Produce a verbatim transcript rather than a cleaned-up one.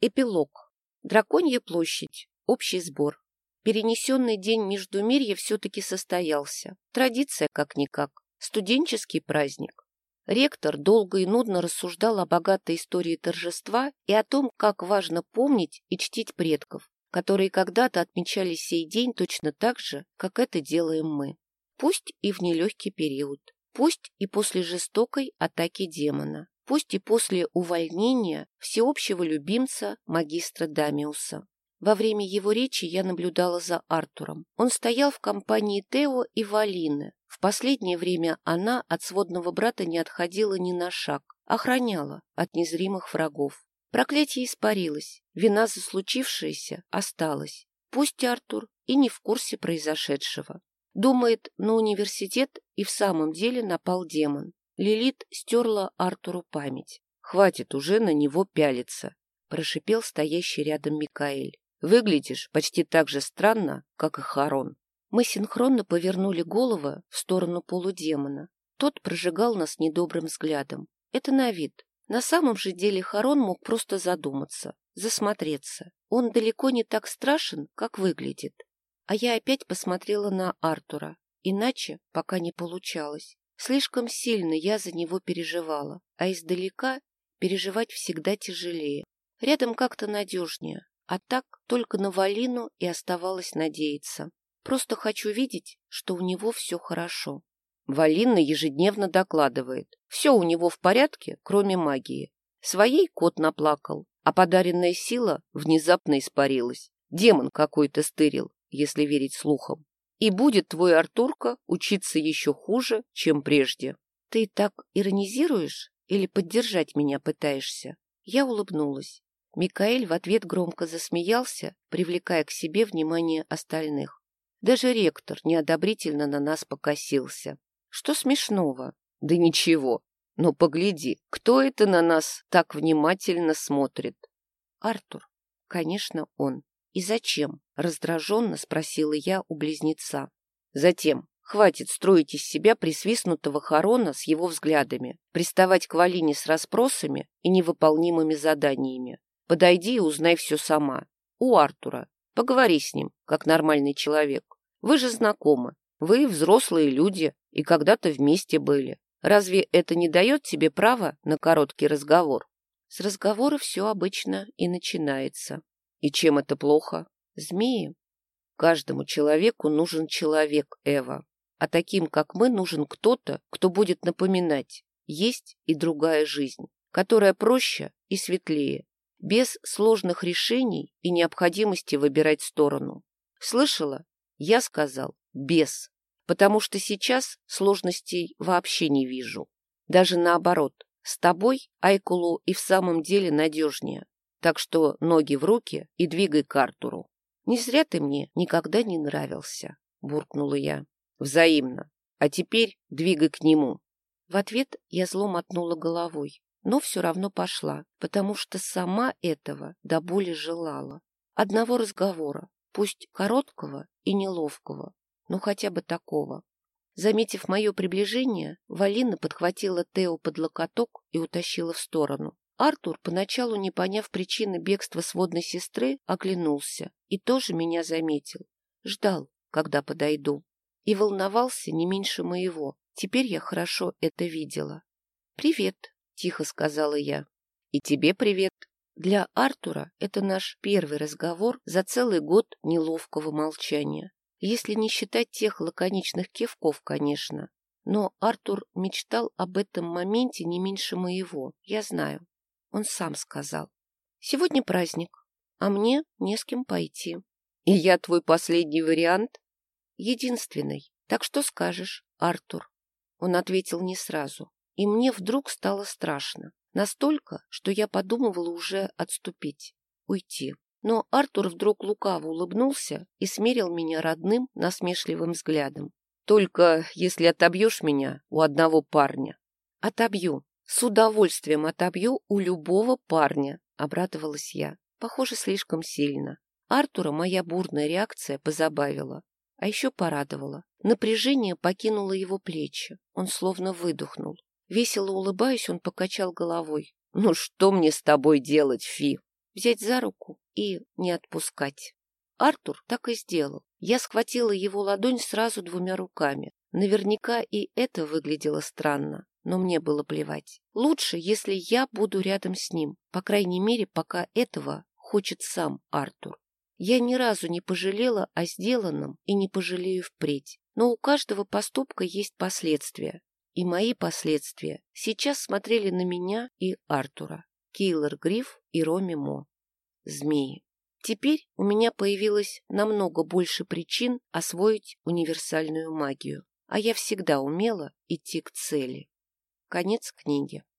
Эпилог. Драконья площадь. Общий сбор. Перенесенный день Междумирья все-таки состоялся. Традиция как-никак. Студенческий праздник. Ректор долго и нудно рассуждал о богатой истории торжества и о том, как важно помнить и чтить предков, которые когда-то отмечали сей день точно так же, как это делаем мы. Пусть и в нелегкий период. Пусть и после жестокой атаки демона. Пусть и после увольнения всеобщего любимца магистра Дамиуса. Во время его речи я наблюдала за Артуром. Он стоял в компании Тео и Валины. В последнее время она от сводного брата не отходила ни на шаг, охраняла от незримых врагов. Проклятие испарилось, вина за случившееся осталась. Пусть Артур и не в курсе произошедшего. Думает, на университет и в самом деле напал демон. Лилит стерла Артуру память. «Хватит уже на него пялиться», — прошипел стоящий рядом Микаэль. «Выглядишь почти так же странно, как и Харон». Мы синхронно повернули головы в сторону полудемона. Тот прожигал нас недобрым взглядом. Это на вид. На самом же деле Харон мог просто задуматься, засмотреться. Он далеко не так страшен, как выглядит. А я опять посмотрела на Артура. Иначе пока не получалось. Слишком сильно я за него переживала, а издалека переживать всегда тяжелее. Рядом как-то надежнее, а так только на Валину и оставалось надеяться. Просто хочу видеть, что у него все хорошо. Валина ежедневно докладывает. Все у него в порядке, кроме магии. Своей кот наплакал, а подаренная сила внезапно испарилась. Демон какой-то стырил, если верить слухам. И будет твой Артурка учиться еще хуже, чем прежде. Ты так иронизируешь или поддержать меня пытаешься? Я улыбнулась. Микаэль в ответ громко засмеялся, привлекая к себе внимание остальных. Даже ректор неодобрительно на нас покосился. Что смешного? Да ничего. Но погляди, кто это на нас так внимательно смотрит? Артур. Конечно, он. «И зачем?» — раздраженно спросила я у близнеца. «Затем. Хватит строить из себя присвистнутого Харона с его взглядами, приставать к Валине с расспросами и невыполнимыми заданиями. Подойди и узнай все сама. У Артура. Поговори с ним, как нормальный человек. Вы же знакомы. Вы взрослые люди и когда-то вместе были. Разве это не дает тебе права на короткий разговор?» С разговора все обычно и начинается. И чем это плохо? Змеи. Каждому человеку нужен человек, Эва. А таким, как мы, нужен кто-то, кто будет напоминать. Есть и другая жизнь, которая проще и светлее, без сложных решений и необходимости выбирать сторону. Слышала? Я сказал «без», потому что сейчас сложностей вообще не вижу. Даже наоборот, с тобой Айкулу и в самом деле надежнее. Так что ноги в руки и двигай к Артуру. Не зря ты мне никогда не нравился, буркнула я. Взаимно. А теперь двигай к нему. В ответ я зло мотнула головой, но все равно пошла, потому что сама этого до боли желала. Одного разговора, пусть короткого и неловкого, но хотя бы такого. Заметив мое приближение, Валина подхватила Тео под локоток и утащила в сторону. Артур, поначалу не поняв причины бегства сводной сестры, оглянулся и тоже меня заметил. Ждал, когда подойду. И волновался не меньше моего. Теперь я хорошо это видела. «Привет», — тихо сказала я. «И тебе привет». Для Артура это наш первый разговор за целый год неловкого молчания. Если не считать тех лаконичных кивков, конечно. Но Артур мечтал об этом моменте не меньше моего, я знаю. Он сам сказал. «Сегодня праздник, а мне не с кем пойти». «И я твой последний вариант?» «Единственный. Так что скажешь, Артур?» Он ответил не сразу. И мне вдруг стало страшно. Настолько, что я подумывала уже отступить, уйти. Но Артур вдруг лукаво улыбнулся и смерил меня родным, насмешливым взглядом. «Только если отобьешь меня у одного парня». «Отобью. С удовольствием отобью у любого парня», — обрадовалась я. Похоже, слишком сильно. Артура моя бурная реакция позабавила, а еще порадовала. Напряжение покинуло его плечи. Он словно выдохнул. Весело улыбаясь, он покачал головой. «Ну что мне с тобой делать, Фи?» взять за руку и не отпускать. Артур так и сделал. Я схватила его ладонь сразу двумя руками. Наверняка и это выглядело странно, но мне было плевать. Лучше, если я буду рядом с ним, по крайней мере, пока этого хочет сам Артур. Я ни разу не пожалела о сделанном и не пожалею впредь. Но у каждого поступка есть последствия. И мои последствия сейчас смотрели на меня и Артура. Кейлор Гриф и Роми Мо. Змеи. Теперь у меня появилось намного больше причин освоить универсальную магию. А я всегда умела идти к цели. Конец книги.